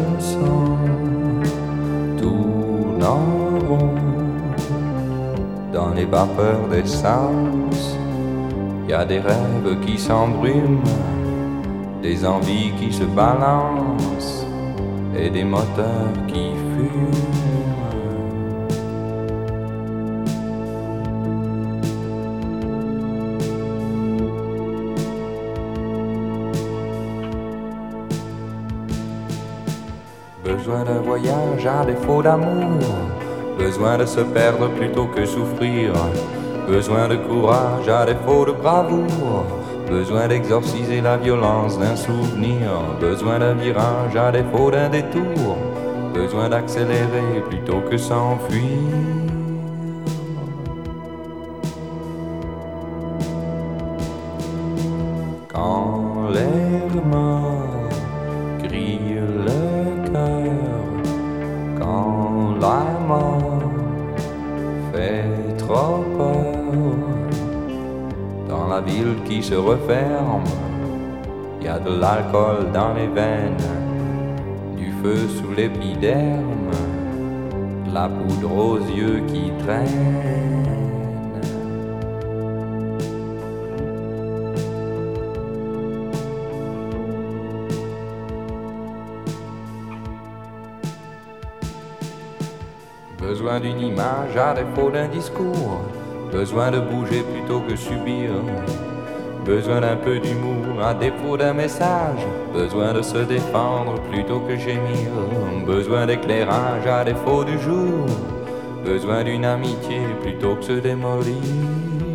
sang tourne en rond dans les vapeurs d'essence. Y a des rêves qui s'embrument, des envies qui se balancent et des moteurs qui fument. Besoin d'un voyage à défaut d'amour, besoin de se perdre plutôt que souffrir, besoin de courage à défaut de bravoure, besoin d'exorciser la violence d'un souvenir, besoin d'un virage à défaut d'un détour, besoin d'accélérer plutôt que s'enfuir. Quand l'air mort grille le cœur, quand la mort fait trop peur, dans la ville qui se referme, y a de l'alcool dans les veines, du feu sous l'épiderme, de la poudre aux yeux qui traîne. Besoin d'une image à défaut d'un discours, besoin de bouger plutôt que subir, besoin d'un peu d'humour à défaut d'un message, besoin de se défendre plutôt que gémir, besoin d'éclairage à défaut du jour, besoin d'une amitié plutôt que se démolir.